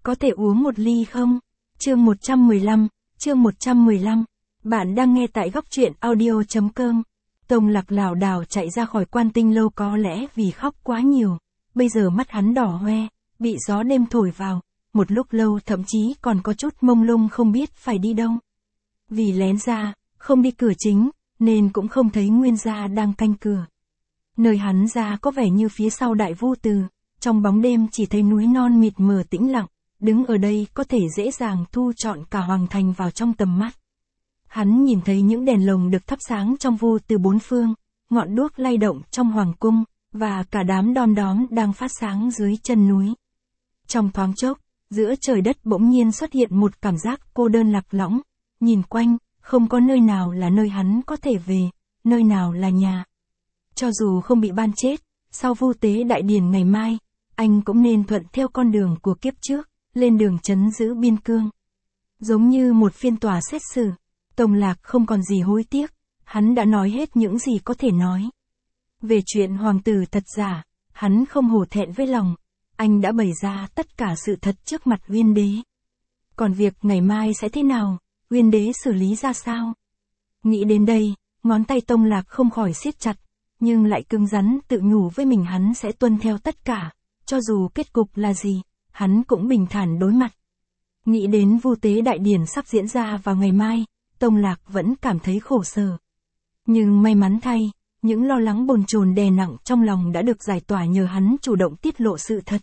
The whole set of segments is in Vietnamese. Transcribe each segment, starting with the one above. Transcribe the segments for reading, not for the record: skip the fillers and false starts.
Có thể uống một ly không? Chương 115. Bạn đang nghe tại góc truyện audio.com. Tông Lạc lảo đảo chạy ra khỏi Quan Tinh lâu có lẽ vì khóc quá nhiều. Bây giờ mắt hắn đỏ hoe, bị gió đêm thổi vào. Một lúc lâu thậm chí còn có chút mông lung không biết phải đi đâu. Vì lén ra, không đi cửa chính, nên cũng không thấy Nguyên gia đang canh cửa. Nơi hắn ra có vẻ như phía sau Đại Vu Từ, trong bóng đêm chỉ thấy núi non mịt mờ tĩnh lặng, đứng ở đây có thể dễ dàng thu trọn cả hoàng thành vào trong tầm mắt. Hắn nhìn thấy những đèn lồng được thắp sáng trong vu từ bốn phương, ngọn đuốc lay động trong hoàng cung, và cả đám đom đóm đang phát sáng dưới chân núi. Trong thoáng chốc, giữa trời đất bỗng nhiên xuất hiện một cảm giác cô đơn lạc lõng, nhìn quanh, không có nơi nào là nơi hắn có thể về, nơi nào là nhà. Cho dù không bị ban chết, sau vu tế đại điển ngày mai, anh cũng nên thuận theo con đường của kiếp trước, lên đường trấn giữ biên cương. Giống như một phiên tòa xét xử, Tông Lạc không còn gì hối tiếc, hắn đã nói hết những gì có thể nói. Về chuyện hoàng tử thật giả, hắn không hổ thẹn với lòng, anh đã bày ra tất cả sự thật trước mặt Uyên đế. Còn việc ngày mai sẽ thế nào, Uyên đế xử lý ra sao? Nghĩ đến đây, ngón tay Tông Lạc không khỏi siết chặt, nhưng lại cứng rắn tự nhủ với mình hắn sẽ tuân theo tất cả, cho dù kết cục là gì, hắn cũng bình thản đối mặt. Nghĩ đến vu tế đại điển sắp diễn ra vào ngày mai, Tông Lạc vẫn cảm thấy khổ sở. Nhưng may mắn thay, những lo lắng bồn chồn đè nặng trong lòng đã được giải tỏa nhờ hắn chủ động tiết lộ sự thật.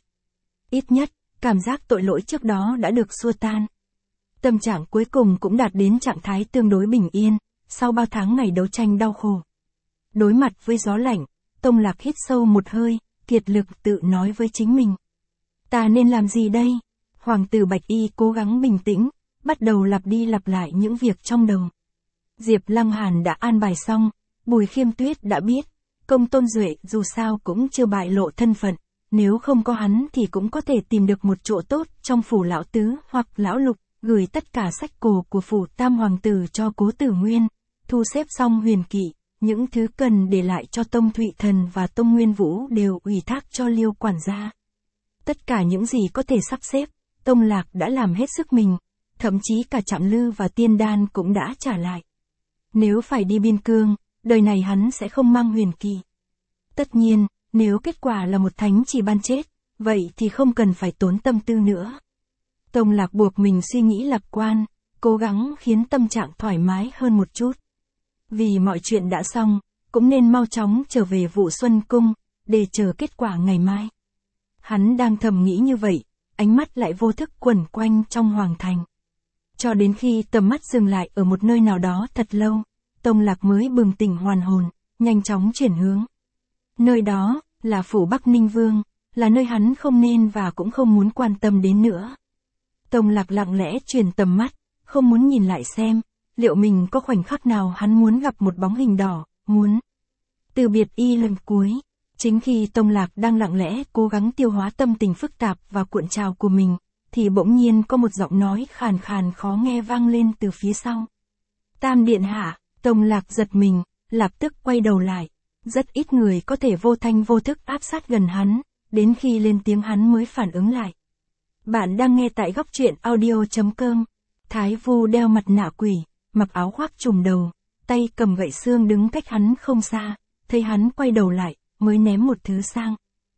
Ít nhất, cảm giác tội lỗi trước đó đã được xua tan. Tâm trạng cuối cùng cũng đạt đến trạng thái tương đối bình yên, sau bao tháng ngày đấu tranh đau khổ. Đối mặt với gió lạnh, Tông Lạc hít sâu một hơi, kiệt lực tự nói với chính mình. Ta nên làm gì đây? Hoàng tử Bạch Y cố gắng bình tĩnh, bắt đầu lặp đi lặp lại những việc trong đầu. Diệp Lăng Hàn đã an bài xong, Bùi Khiêm Tuyết đã biết, Công Tôn Duệ dù sao cũng chưa bại lộ thân phận, nếu không có hắn thì cũng có thể tìm được một chỗ tốt trong phủ lão tứ hoặc lão lục, gửi tất cả sách cổ của phủ tam hoàng tử cho Cố Tử Nguyên, thu xếp xong huyền kỵ, những thứ cần để lại cho Tông Thụy Thần và Tông Nguyên Vũ đều ủy thác cho Liêu quản gia. Tất cả những gì có thể sắp xếp, Tông Lạc đã làm hết sức mình, thậm chí cả Trạm Lư và Tiên Đan cũng đã trả lại. Nếu phải đi biên cương, đời này hắn sẽ không mang huyền kỳ. Tất nhiên, nếu kết quả là một thánh chỉ ban chết, vậy thì không cần phải tốn tâm tư nữa. Tông Lạc buộc mình suy nghĩ lạc quan, cố gắng khiến tâm trạng thoải mái hơn một chút. Vì mọi chuyện đã xong, cũng nên mau chóng trở về Vũ Xuân Cung, để chờ kết quả ngày mai. Hắn đang thầm nghĩ như vậy, ánh mắt lại vô thức quẩn quanh trong hoàng thành. Cho đến khi tầm mắt dừng lại ở một nơi nào đó thật lâu, Tông Lạc mới bừng tỉnh hoàn hồn, nhanh chóng chuyển hướng. Nơi đó, là phủ Bắc Ninh Vương, là nơi hắn không nên và cũng không muốn quan tâm đến nữa. Tông Lạc lặng lẽ chuyển tầm mắt, không muốn nhìn lại xem, liệu mình có khoảnh khắc nào hắn muốn gặp một bóng hình đỏ, muốn từ biệt y lần cuối. Chính khi Tông Lạc đang lặng lẽ cố gắng tiêu hóa tâm tình phức tạp và cuộn trào của mình, thì bỗng nhiên có một giọng nói khàn khàn khó nghe vang lên từ phía sau. Tam điện hạ. Tông Lạc giật mình, lập tức quay đầu lại. Rất ít người có thể vô thanh vô thức áp sát gần hắn, đến khi lên tiếng hắn mới phản ứng lại. Bạn đang nghe tại góc truyện audio.com. Thái Vu đeo mặt nạ quỷ, mặc áo khoác trùm đầu, tay cầm gậy xương đứng cách hắn không xa, thấy hắn quay đầu lại, mới ném một thứ sang.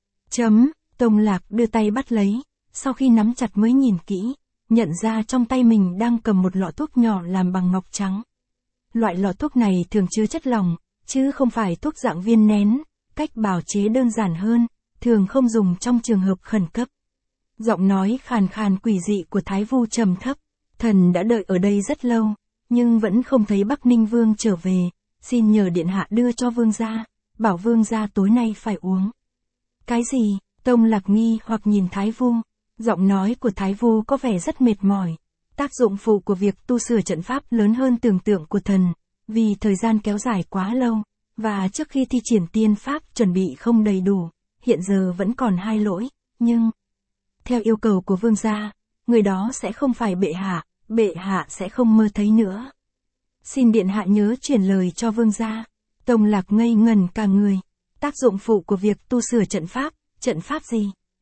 Tông Lạc đưa tay bắt lấy, sau khi nắm chặt mới nhìn kỹ, nhận ra trong tay mình đang cầm một lọ thuốc nhỏ làm bằng ngọc trắng. Loại lọ thuốc này thường chứa chất lỏng, chứ không phải thuốc dạng viên nén, cách bào chế đơn giản hơn, thường không dùng trong trường hợp khẩn cấp. Giọng nói khàn khàn quỷ dị của Thái Vu trầm thấp, thần đã đợi ở đây rất lâu, nhưng vẫn không thấy Bắc Ninh Vương trở về, xin nhờ điện hạ đưa cho vương gia, bảo vương gia tối nay phải uống. Cái gì? Tông Lạc nghi hoặc nhìn Thái Vu, giọng nói của Thái Vu có vẻ rất mệt mỏi. Tác dụng phụ của việc tu sửa trận pháp lớn hơn tưởng tượng của thần, vì thời gian kéo dài quá lâu, và trước khi thi triển tiên pháp chuẩn bị không đầy đủ, hiện giờ vẫn còn 2 lỗi, nhưng theo yêu cầu của vương gia, người đó sẽ không phải bệ hạ sẽ không mơ thấy nữa. Xin điện hạ nhớ truyền lời cho vương gia. Tông Lạc ngây ngần cả người. Tác dụng phụ của việc tu sửa trận pháp gì?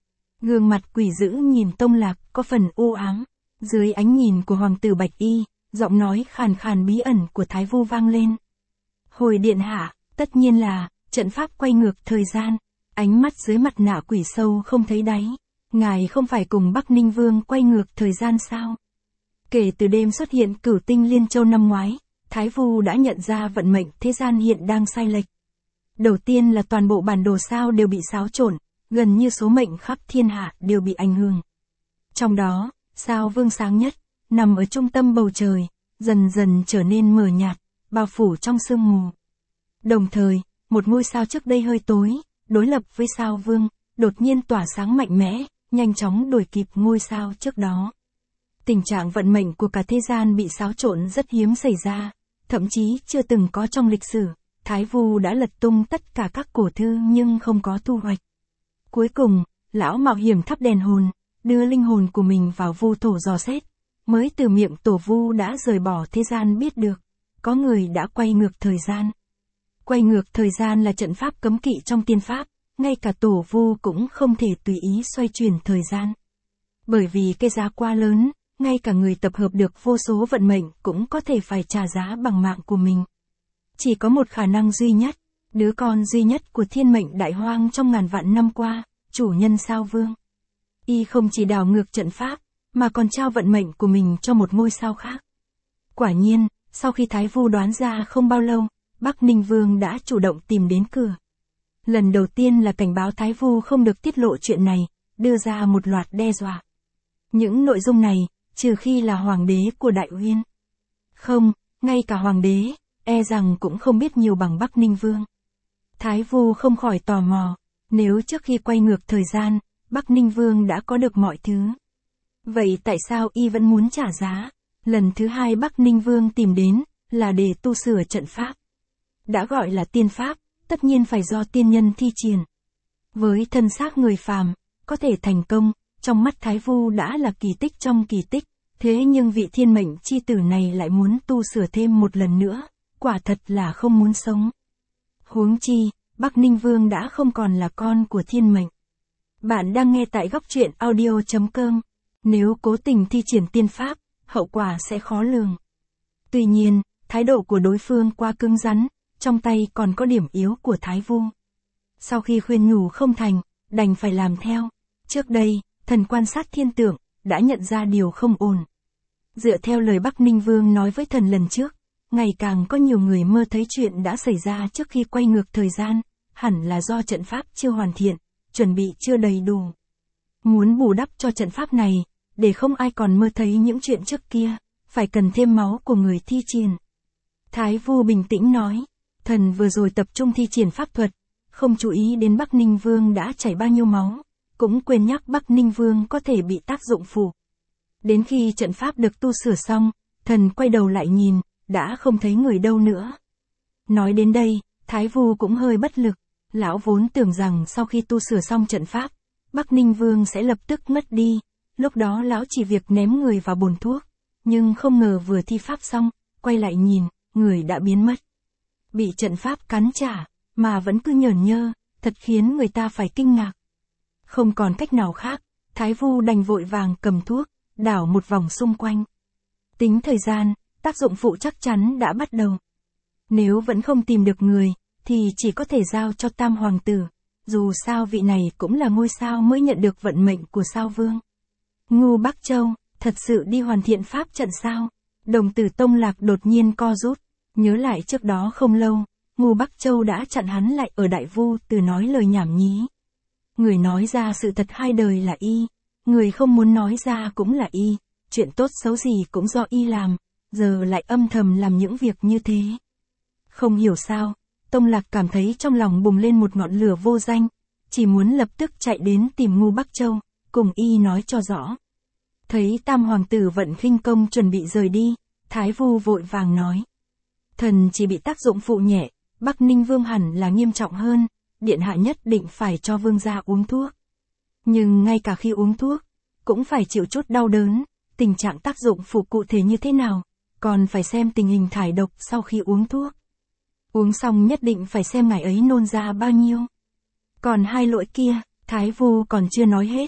Gương mặt quỷ dữ nhìn Tông Lạc có phần u ám. Dưới ánh nhìn của hoàng tử Bạch Y, giọng nói khàn khàn bí ẩn của Thái Vu vang lên. Hồi điện hạ, tất nhiên là, trận pháp quay ngược thời gian. Ánh mắt dưới mặt nạ quỷ sâu không thấy đáy. Ngài không phải cùng Bắc Ninh Vương quay ngược thời gian sao? Kể từ đêm xuất hiện Cửu Tinh Liên Châu năm ngoái, Thái Vu đã nhận ra vận mệnh thế gian hiện đang sai lệch. Đầu tiên là toàn bộ bản đồ sao đều bị xáo trộn, gần như số mệnh khắp thiên hạ đều bị ảnh hưởng. Trong đó, sao Vương sáng nhất, nằm ở trung tâm bầu trời, dần dần trở nên mờ nhạt, bao phủ trong sương mù. Đồng thời, một ngôi sao trước đây hơi tối, đối lập với sao Vương, đột nhiên tỏa sáng mạnh mẽ, nhanh chóng đuổi kịp ngôi sao trước đó. Tình trạng vận mệnh của cả thế gian bị xáo trộn rất hiếm xảy ra, thậm chí chưa từng có trong lịch sử. Thái Vu đã lật tung tất cả các cổ thư nhưng không có thu hoạch. Cuối cùng, lão mạo hiểm thắp đèn hồn, đưa linh hồn của mình vào vu thổ dò xét, mới từ miệng tổ vu đã rời bỏ thế gian biết được, có người đã quay ngược thời gian. Quay ngược thời gian là trận pháp cấm kỵ trong tiên pháp, ngay cả tổ vu cũng không thể tùy ý xoay chuyển thời gian. Bởi vì cái giá quá lớn, ngay cả người tập hợp được vô số vận mệnh cũng có thể phải trả giá bằng mạng của mình. Chỉ có một khả năng duy nhất, đứa con duy nhất của thiên mệnh đại hoang trong ngàn vạn năm qua, chủ nhân sao Vương. Y không chỉ đảo ngược trận pháp, mà còn trao vận mệnh của mình cho một ngôi sao khác. Quả nhiên, sau khi Thái Vu đoán ra không bao lâu, Bắc Ninh Vương đã chủ động tìm đến cửa. Lần đầu tiên là cảnh báo Thái Vu không được tiết lộ chuyện này, đưa ra một loạt đe dọa. Những nội dung này, trừ khi là hoàng đế của Đại Uyên. Không, ngay cả hoàng đế, e rằng cũng không biết nhiều bằng Bắc Ninh Vương. Thái Vu không khỏi tò mò, nếu trước khi quay ngược thời gian, Bắc Ninh Vương đã có được mọi thứ. Vậy tại sao y vẫn muốn trả giá? Lần thứ hai Bắc Ninh Vương tìm đến, là để tu sửa trận pháp. Đã gọi là tiên pháp, tất nhiên phải do tiên nhân thi triển. Với thân xác người phàm, có thể thành công, trong mắt Thái Vu đã là kỳ tích trong kỳ tích, thế nhưng vị thiên mệnh chi tử này lại muốn tu sửa thêm một lần nữa, quả thật là không muốn sống. Huống chi, Bắc Ninh Vương đã không còn là con của thiên mệnh. Bạn đang nghe tại góc truyện audio.com. Nếu cố tình thi triển tiên pháp, hậu quả sẽ khó lường. Tuy nhiên, thái độ của đối phương quá cứng rắn, trong tay còn có điểm yếu của Thái Vu. Sau khi khuyên nhủ không thành, đành phải làm theo. Trước đây, thần quan sát thiên tượng, đã nhận ra điều không ổn. Dựa theo lời Bắc Ninh Vương nói với thần lần trước, ngày càng có nhiều người mơ thấy chuyện đã xảy ra trước khi quay ngược thời gian, hẳn là do trận pháp chưa hoàn thiện, chuẩn bị chưa đầy đủ. Muốn bù đắp cho trận pháp này, để không ai còn mơ thấy những chuyện trước kia, phải cần thêm máu của người thi triển. Thái Vu bình tĩnh nói, thần vừa rồi tập trung thi triển pháp thuật, không chú ý đến Bắc Ninh Vương đã chảy bao nhiêu máu, cũng quên nhắc Bắc Ninh Vương có thể bị tác dụng phụ. Đến khi trận pháp được tu sửa xong, thần quay đầu lại nhìn, đã không thấy người đâu nữa. Nói đến đây, Thái Vu cũng hơi bất lực, lão vốn tưởng rằng sau khi tu sửa xong trận pháp, Bắc Ninh Vương sẽ lập tức mất đi, lúc đó lão chỉ việc ném người vào bồn thuốc, nhưng không ngờ vừa thi pháp xong, quay lại nhìn, người đã biến mất. Bị trận pháp cắn trả, mà vẫn cứ nhởn nhơ, thật khiến người ta phải kinh ngạc. Không còn cách nào khác, Thái Vu đành vội vàng cầm thuốc, đảo một vòng xung quanh. Tính thời gian, tác dụng phụ chắc chắn đã bắt đầu. Nếu vẫn không tìm được người, thì chỉ có thể giao cho Tam Hoàng tử, dù sao vị này cũng là ngôi sao mới nhận được vận mệnh của sao Vương. Ngu Bắc Châu, thật sự đi hoàn thiện pháp trận sao? Đồng tử Tông Lạc đột nhiên co rút, nhớ lại trước đó không lâu, Ngu Bắc Châu đã chặn hắn lại ở Đại Vu từ nói lời nhảm nhí. Người nói ra sự thật hai đời là y, người không muốn nói ra cũng là y, chuyện tốt xấu gì cũng do y làm, giờ lại âm thầm làm những việc như thế. Không hiểu sao, Tông Lạc cảm thấy trong lòng bùng lên một ngọn lửa vô danh, chỉ muốn lập tức chạy đến tìm Ngu Bắc Châu, cùng y nói cho rõ. Thấy Tam Hoàng tử vận khinh công chuẩn bị rời đi, Thái Vu vội vàng nói. Thần chỉ bị tác dụng phụ nhẹ, Bắc Ninh Vương hẳn là nghiêm trọng hơn, điện hạ nhất định phải cho vương gia uống thuốc. Nhưng ngay cả khi uống thuốc, cũng phải chịu chút đau đớn, tình trạng tác dụng phụ cụ thể như thế nào, còn phải xem tình hình thải độc sau khi uống thuốc. Uống xong nhất định phải xem ngài ấy nôn ra bao nhiêu. Còn hai lỗi kia, Thái Vu còn chưa nói hết,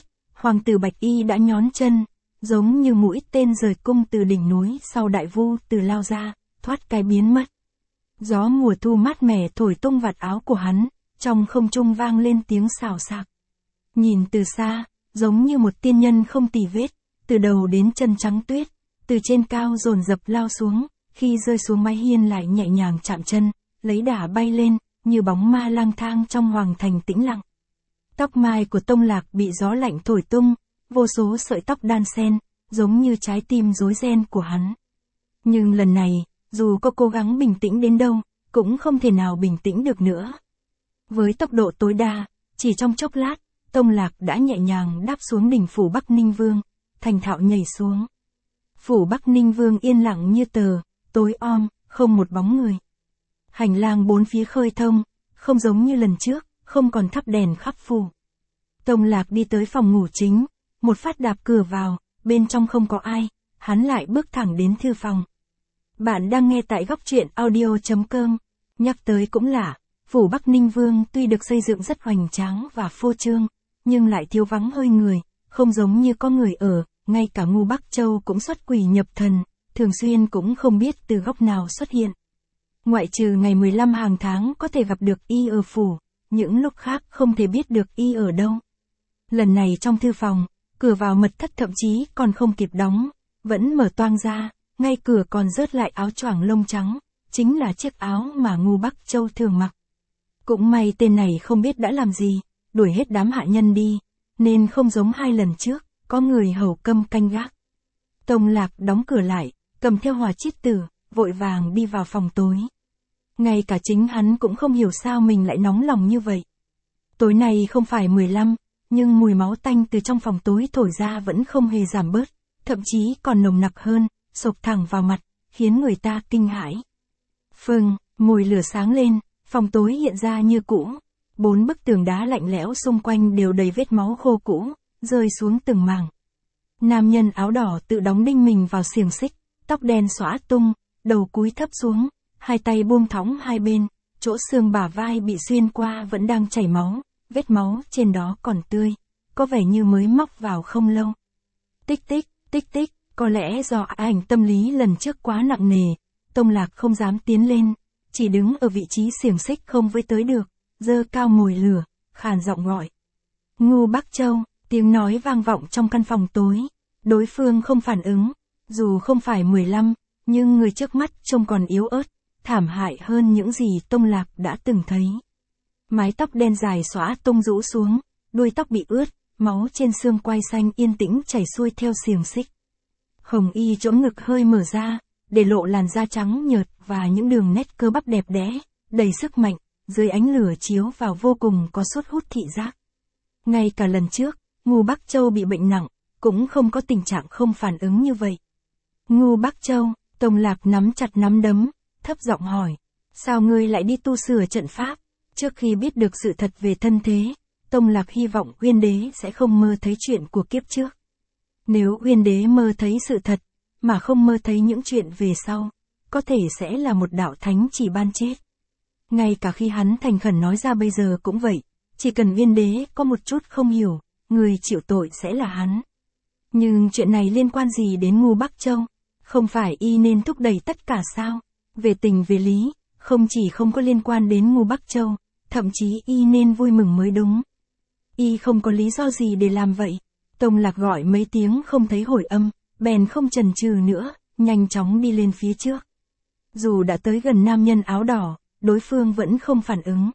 Hoàng tử Bạch Y đã nhón chân, giống như mũi tên rời cung từ đỉnh núi sau đại vu từ lao ra, thoát cái biến mất. Gió mùa thu mát mẻ thổi tung vạt áo của hắn, trong không trung vang lên tiếng xào xạc. Nhìn từ xa, giống như một tiên nhân không tì vết, từ đầu đến chân trắng tuyết, từ trên cao dồn dập lao xuống, khi rơi xuống mái hiên lại nhẹ nhàng chạm chân, lấy đà bay lên, như bóng ma lang thang trong hoàng thành tĩnh lặng. Tóc mai của Tông Lạc bị gió lạnh thổi tung, vô số sợi tóc đan xen, giống như trái tim rối ren của hắn. Nhưng lần này, dù có cố gắng bình tĩnh đến đâu, cũng không thể nào bình tĩnh được nữa. Với tốc độ tối đa, chỉ trong chốc lát, Tông Lạc đã nhẹ nhàng đáp xuống đỉnh phủ Bắc Ninh Vương, thành thạo nhảy xuống. Phủ Bắc Ninh Vương yên lặng như tờ, tối om, không một bóng người. Hành lang bốn phía khơi thông, không giống như lần trước, không còn thắp đèn khắp phủ. Tông Lạc đi tới phòng ngủ chính, một phát đạp cửa vào, bên trong không có ai, hắn lại bước thẳng đến thư phòng. Bạn đang nghe tại góc truyện audio.com. Nhắc tới cũng lạ, phủ Bắc Ninh Vương tuy được xây dựng rất hoành tráng và phô trương, nhưng lại thiếu vắng hơi người, không giống như có người ở, ngay cả Ngưu Bắc Châu cũng xuất quỷ nhập thần, thường xuyên cũng không biết từ góc nào xuất hiện. Ngoại trừ ngày 15 hàng tháng có thể gặp được y ở phủ, những lúc khác không thể biết được y ở đâu. Lần này trong thư phòng, cửa vào mật thất thậm chí còn không kịp đóng, vẫn mở toang ra, ngay cửa còn rớt lại áo choàng lông trắng, chính là chiếc áo mà Ngưu Bắc Châu thường mặc. Cũng may tên này không biết đã làm gì, đuổi hết đám hạ nhân đi, nên không giống hai lần trước, có người hầu câm canh gác. Tông Lạc đóng cửa lại, cầm theo hỏa chiết tử, vội vàng đi vào phòng tối. Ngay cả chính hắn cũng không hiểu sao mình lại nóng lòng như vậy. Tối nay không phải 15, nhưng mùi máu tanh từ trong phòng tối thổi ra vẫn không hề giảm bớt, thậm chí còn nồng nặc hơn, xộc thẳng vào mặt, khiến người ta kinh hãi. Phừng, mùi lửa sáng lên, phòng tối hiện ra như cũ. 4 bức tường đá lạnh lẽo xung quanh đều đầy vết máu khô cũ, rơi xuống từng mảng. Nam nhân áo đỏ tự đóng đinh mình vào xiềng xích, tóc đen xõa tung, đầu cúi thấp xuống, hai tay buông thõng hai bên, chỗ xương bả vai bị xuyên qua vẫn đang chảy máu, vết máu trên đó còn tươi, có vẻ như mới móc vào không lâu. Tích tích, tích tích, có lẽ do ảnh tâm lý lần trước quá nặng nề, Tông Lạc không dám tiến lên, chỉ đứng ở vị trí xiềng xích không với tới được, giơ cao mồi lửa, khàn giọng gọi. Ngưu Bắc Châu, tiếng nói vang vọng trong căn phòng tối, đối phương không phản ứng, dù không phải 15, nhưng người trước mắt trông còn yếu ớt, thảm hại hơn những gì Tông Lạc đã từng thấy. Mái tóc đen dài xõa tung rũ xuống, đuôi tóc bị ướt, máu trên xương quai xanh yên tĩnh chảy xuôi theo xiềng xích. Hồng y chỗ ngực hơi mở ra, để lộ làn da trắng nhợt và những đường nét cơ bắp đẹp đẽ, đầy sức mạnh, dưới ánh lửa chiếu vào vô cùng có suất hút thị giác. Ngay cả lần trước, Ngưu Bắc Châu bị bệnh nặng, cũng không có tình trạng không phản ứng như vậy. Ngưu Bắc Châu, Tông Lạc nắm chặt nắm đấm, thấp giọng hỏi, sao ngươi lại đi tu sửa trận pháp? Trước khi biết được sự thật về thân thế, Tông Lạc hy vọng Uyên Đế sẽ không mơ thấy chuyện của kiếp trước. Nếu Uyên Đế mơ thấy sự thật, mà không mơ thấy những chuyện về sau, có thể sẽ là một đạo thánh chỉ ban chết. Ngay cả khi hắn thành khẩn nói ra bây giờ cũng vậy, chỉ cần Uyên Đế có một chút không hiểu, người chịu tội sẽ là hắn. Nhưng chuyện này liên quan gì đến Ngưu Bắc Châu? Không phải y nên thúc đẩy tất cả sao? Về tình về lý, không chỉ không có liên quan đến Ngưu Bắc Châu, thậm chí y nên vui mừng mới đúng. Y không có lý do gì để làm vậy. Tông Lạc gọi mấy tiếng không thấy hồi âm, bèn không chần chừ nữa, nhanh chóng đi lên phía trước. Dù đã tới gần nam nhân áo đỏ, đối phương vẫn không phản ứng.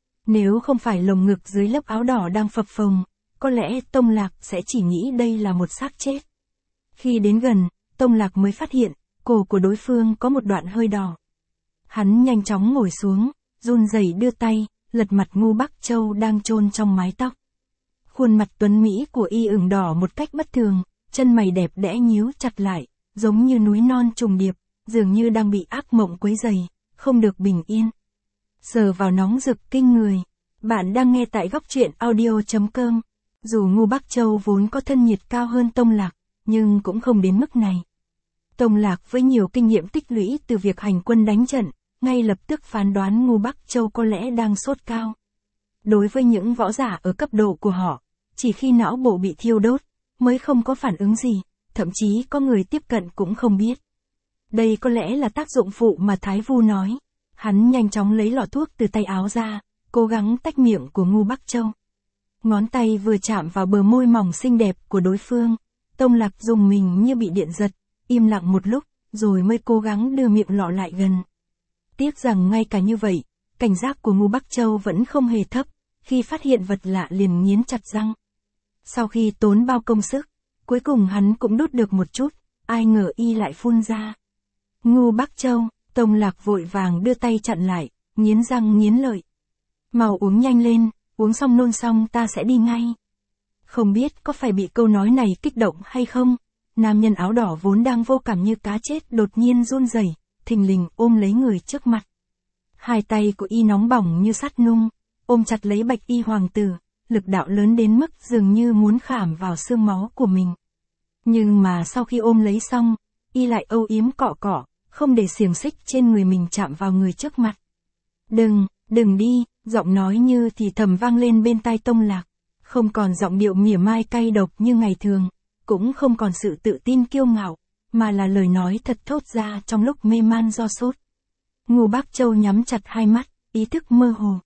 Nếu không phải lồng ngực dưới lớp áo đỏ đang phập phồng, có lẽ Tông Lạc sẽ chỉ nghĩ đây là một xác chết. Khi đến gần, Tông Lạc mới phát hiện, cổ của đối phương có một đoạn hơi đỏ. Hắn nhanh chóng ngồi xuống, run rẩy đưa tay, lật mặt Ngưu Bắc Châu đang chôn trong mái tóc. Khuôn mặt tuấn mỹ của y ửng đỏ một cách bất thường, chân mày đẹp đẽ nhíu chặt lại, giống như núi non trùng điệp, dường như đang bị ác mộng quấy rầy, không được bình yên. Sờ vào nóng rực kinh người. Bạn đang nghe tại góc truyện audio.com. Dù Ngưu Bắc Châu vốn có thân nhiệt cao hơn Tông Lạc, nhưng cũng không đến mức này. Tông Lạc với nhiều kinh nghiệm tích lũy từ việc hành quân đánh trận, ngay lập tức phán đoán Ngưu Bắc Châu có lẽ đang sốt cao. Đối với những võ giả ở cấp độ của họ, chỉ khi não bộ bị thiêu đốt, mới không có phản ứng gì, thậm chí có người tiếp cận cũng không biết. Đây có lẽ là tác dụng phụ mà Thái Vu nói. Hắn nhanh chóng lấy lọ thuốc từ tay áo ra, cố gắng tách miệng của Ngưu Bắc Châu. Ngón tay vừa chạm vào bờ môi mỏng xinh đẹp của đối phương, Tông Lạc dùng mình như bị điện giật, im lặng một lúc, rồi mới cố gắng đưa miệng lọ lại gần. Tiếc rằng ngay cả như vậy, cảnh giác của Ngưu Bắc Châu vẫn không hề thấp, khi phát hiện vật lạ liền nghiến chặt răng. Sau khi tốn bao công sức, cuối cùng hắn cũng đút được một chút, ai ngờ y lại phun ra. Ngưu Bắc Châu, Tông Lạc vội vàng đưa tay chặn lại, nghiến răng nghiến lợi. Mau uống nhanh lên, uống xong nôn xong ta sẽ đi ngay. Không biết có phải bị câu nói này kích động hay không, nam nhân áo đỏ vốn đang vô cảm như cá chết đột nhiên run rẩy, thình lình ôm lấy người trước mặt. Hai tay của y nóng bỏng như sắt nung, ôm chặt lấy Bạch Y hoàng tử, lực đạo lớn đến mức dường như muốn khảm vào xương máu của mình. Nhưng mà sau khi ôm lấy xong, y lại âu yếm cọ cọ, không để xiềng xích trên người mình chạm vào người trước mặt. Đừng đi, giọng nói như thì thầm vang lên bên tai Tông Lạc, không còn giọng điệu mỉa mai cay độc như ngày thường, cũng không còn sự tự tin kiêu ngạo, mà là lời nói thật thốt ra trong lúc mê man do sốt. Ngưu Bắc Châu nhắm chặt hai mắt, ý thức mơ hồ.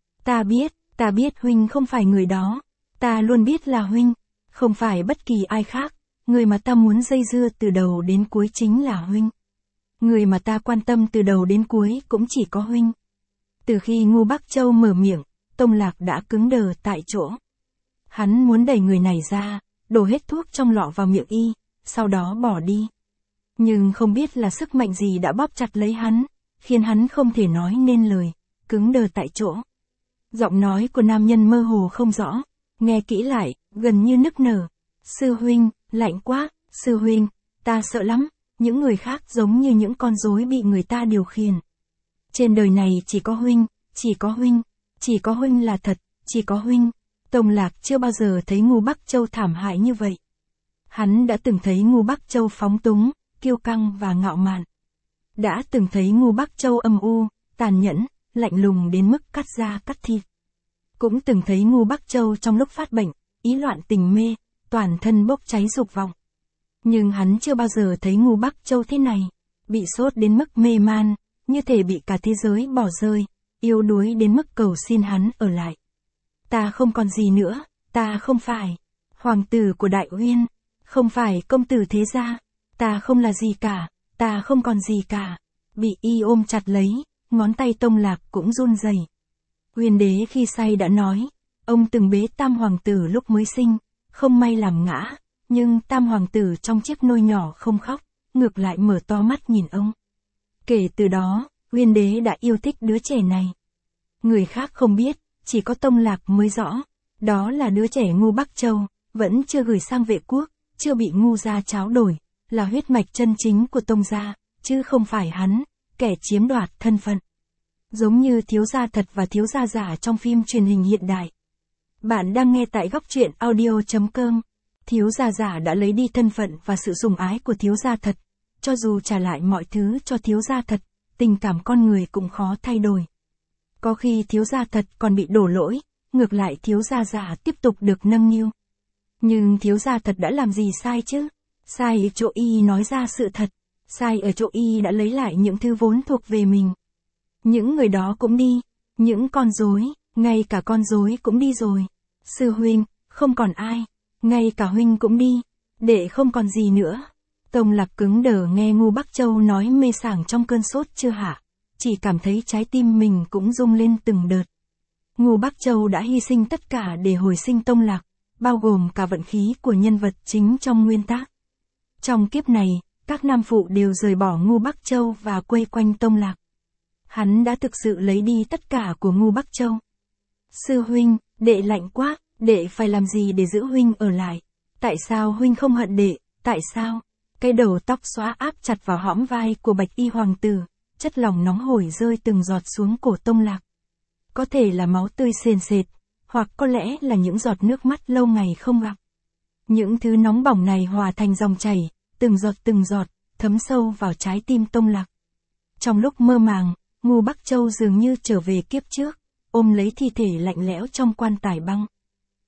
Ta biết huynh không phải người đó, ta luôn biết là huynh, không phải bất kỳ ai khác, người mà ta muốn dây dưa từ đầu đến cuối chính là huynh. Người mà ta quan tâm từ đầu đến cuối cũng chỉ có huynh. Từ khi Ngưu Bắc Châu mở miệng, Tông Lạc đã cứng đờ tại chỗ. Hắn muốn đẩy người này ra, đổ hết thuốc trong lọ vào miệng y, sau đó bỏ đi. Nhưng không biết là sức mạnh gì đã bóp chặt lấy hắn, khiến hắn không thể nói nên lời, cứng đờ tại chỗ. Giọng nói của nam nhân mơ hồ không rõ, nghe kỹ lại, gần như nức nở. Sư huynh, lạnh quá, sư huynh, ta sợ lắm, những người khác giống như những con rối bị người ta điều khiển. Trên đời này chỉ có huynh, chỉ có huynh là thật, chỉ có huynh. Tông Lạc chưa bao giờ thấy Ngưu Bắc Châu thảm hại như vậy. Hắn đã từng thấy Ngưu Bắc Châu phóng túng, kiêu căng và ngạo mạn. Đã từng thấy Ngưu Bắc Châu âm u, tàn nhẫn, lạnh lùng đến mức cắt da cắt thịt. Cũng từng thấy Ngưu Bắc Châu trong lúc phát bệnh, ý loạn tình mê, toàn thân bốc cháy dục vọng. Nhưng hắn chưa bao giờ thấy Ngưu Bắc Châu thế này, bị sốt đến mức mê man, như thể bị cả thế giới bỏ rơi, yếu đuối đến mức cầu xin hắn ở lại. Ta không còn gì nữa, ta không phải hoàng tử của Đại Uyên, không phải công tử thế gia, ta không là gì cả, ta không còn gì cả. Bị y ôm chặt lấy, ngón tay Tông Lạc cũng run rẩy. Uyên đế khi say đã nói, ông từng bế tam hoàng tử lúc mới sinh, không may làm ngã, nhưng tam hoàng tử trong chiếc nôi nhỏ không khóc, ngược lại mở to mắt nhìn ông. Kể từ đó, Uyên đế đã yêu thích đứa trẻ này. Người khác không biết, chỉ có Tông Lạc mới rõ, đó là đứa trẻ Ngưu Bắc Châu, vẫn chưa gửi sang Vệ quốc, chưa bị Ngưu gia tráo đổi, là huyết mạch chân chính của Tông gia, chứ không phải hắn, kẻ chiếm đoạt thân phận. Giống như thiếu gia thật và thiếu gia giả trong phim truyền hình hiện đại. Bạn đang nghe tại góc truyện audio.com. Thiếu gia giả đã lấy đi thân phận và sự sủng ái của thiếu gia thật. Cho dù trả lại mọi thứ cho thiếu gia thật, tình cảm con người cũng khó thay đổi. Có khi thiếu gia thật còn bị đổ lỗi, ngược lại thiếu gia giả tiếp tục được nâng niu. Nhưng thiếu gia thật đã làm gì sai chứ? Sai ở chỗ y nói ra sự thật, sai ở chỗ y đã lấy lại những thứ vốn thuộc về mình. Những người đó cũng đi, những con rối, ngay cả con rối cũng đi rồi. Sư huynh, không còn ai, ngay cả huynh cũng đi, đệ không còn gì nữa. Tông Lạc cứng đờ nghe Ngưu Bắc Châu nói mê sảng trong cơn sốt chưa hạ, chỉ cảm thấy trái tim mình cũng rung lên từng đợt. Ngưu Bắc Châu đã hy sinh tất cả để hồi sinh Tông Lạc, bao gồm cả vận khí của nhân vật chính trong nguyên tác. Trong kiếp này, các nam phụ đều rời bỏ Ngưu Bắc Châu và quây quanh Tông Lạc. Hắn đã thực sự lấy đi tất cả của Ngưu Bắc Châu. Sư huynh, đệ lạnh quá, đệ phải làm gì để giữ huynh ở lại? Tại sao huynh không hận đệ, tại sao? Cái đầu tóc xóa áp chặt vào hõm vai của Bạch Y hoàng tử, chất lỏng nóng hổi rơi từng giọt xuống cổ Tông Lạc. Có thể là máu tươi sền sệt, hoặc có lẽ là những giọt nước mắt lâu ngày không gặp. Những thứ nóng bỏng này hòa thành dòng chảy, từng giọt, thấm sâu vào trái tim Tông Lạc. Trong lúc mơ màng, Ngưu Bắc Châu dường như trở về kiếp trước, ôm lấy thi thể lạnh lẽo trong quan tài băng.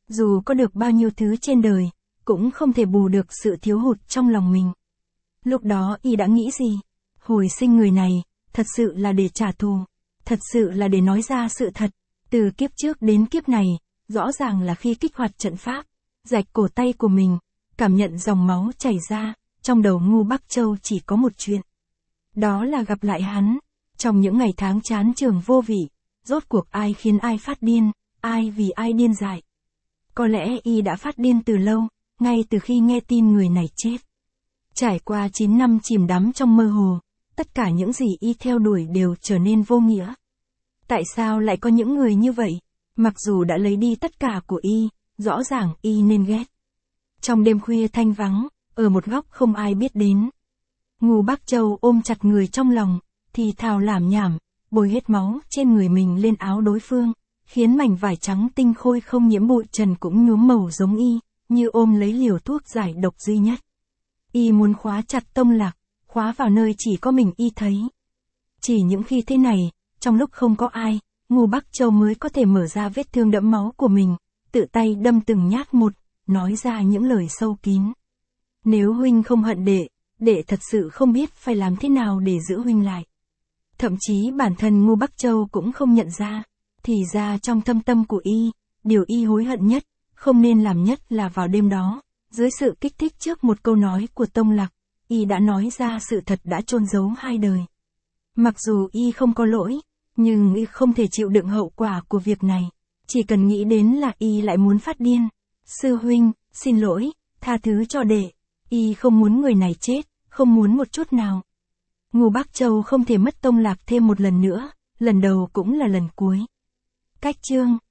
Dù có được bao nhiêu thứ trên đời, cũng không thể bù được sự thiếu hụt trong lòng mình. Lúc đó y đã nghĩ gì? Hồi sinh người này, thật sự là để trả thù. Thật sự là để nói ra sự thật. Từ kiếp trước đến kiếp này, rõ ràng là khi kích hoạt trận pháp, rạch cổ tay của mình, cảm nhận dòng máu chảy ra, trong đầu Ngô Bắc Châu chỉ có một chuyện. Đó là gặp lại hắn. Trong những ngày tháng chán trường vô vị, rốt cuộc ai khiến ai phát điên, ai vì ai điên dại. Có lẽ y đã phát điên từ lâu, ngay từ khi nghe tin người này chết. Trải qua 9 năm chìm đắm trong mơ hồ, tất cả những gì y theo đuổi đều trở nên vô nghĩa. Tại sao lại có những người như vậy? Mặc dù đã lấy đi tất cả của y, rõ ràng y nên ghét. Trong đêm khuya thanh vắng, ở một góc không ai biết đến, Ngô Bắc Châu ôm chặt người trong lòng, thì thào lảm nhảm, bôi hết máu trên người mình lên áo đối phương, khiến mảnh vải trắng tinh khôi không nhiễm bụi trần cũng nhuốm màu giống y, như ôm lấy liều thuốc giải độc duy nhất. Y muốn khóa chặt Tông Lạc, khóa vào nơi chỉ có mình y thấy. Chỉ những khi thế này, trong lúc không có ai, Ngô Bắc Châu mới có thể mở ra vết thương đẫm máu của mình, tự tay đâm từng nhát một, nói ra những lời sâu kín. Nếu huynh không hận đệ thật sự không biết phải làm thế nào để giữ huynh lại. Thậm chí bản thân Ngô Bắc Châu cũng không nhận ra, thì ra trong thâm tâm của y, điều y hối hận nhất, không nên làm nhất là vào đêm đó, dưới sự kích thích trước một câu nói của Tông Lạc, y đã nói ra sự thật đã chôn giấu 2 đời. Mặc dù y không có lỗi, nhưng y không thể chịu đựng hậu quả của việc này. Chỉ cần nghĩ đến là y lại muốn phát điên. Sư huynh, xin lỗi, tha thứ cho đệ. Y không muốn người này chết, không muốn một chút nào. Ngô Bắc Châu không thể mất Tông Lạc thêm một lần nữa, lần đầu cũng là lần cuối. Cách chương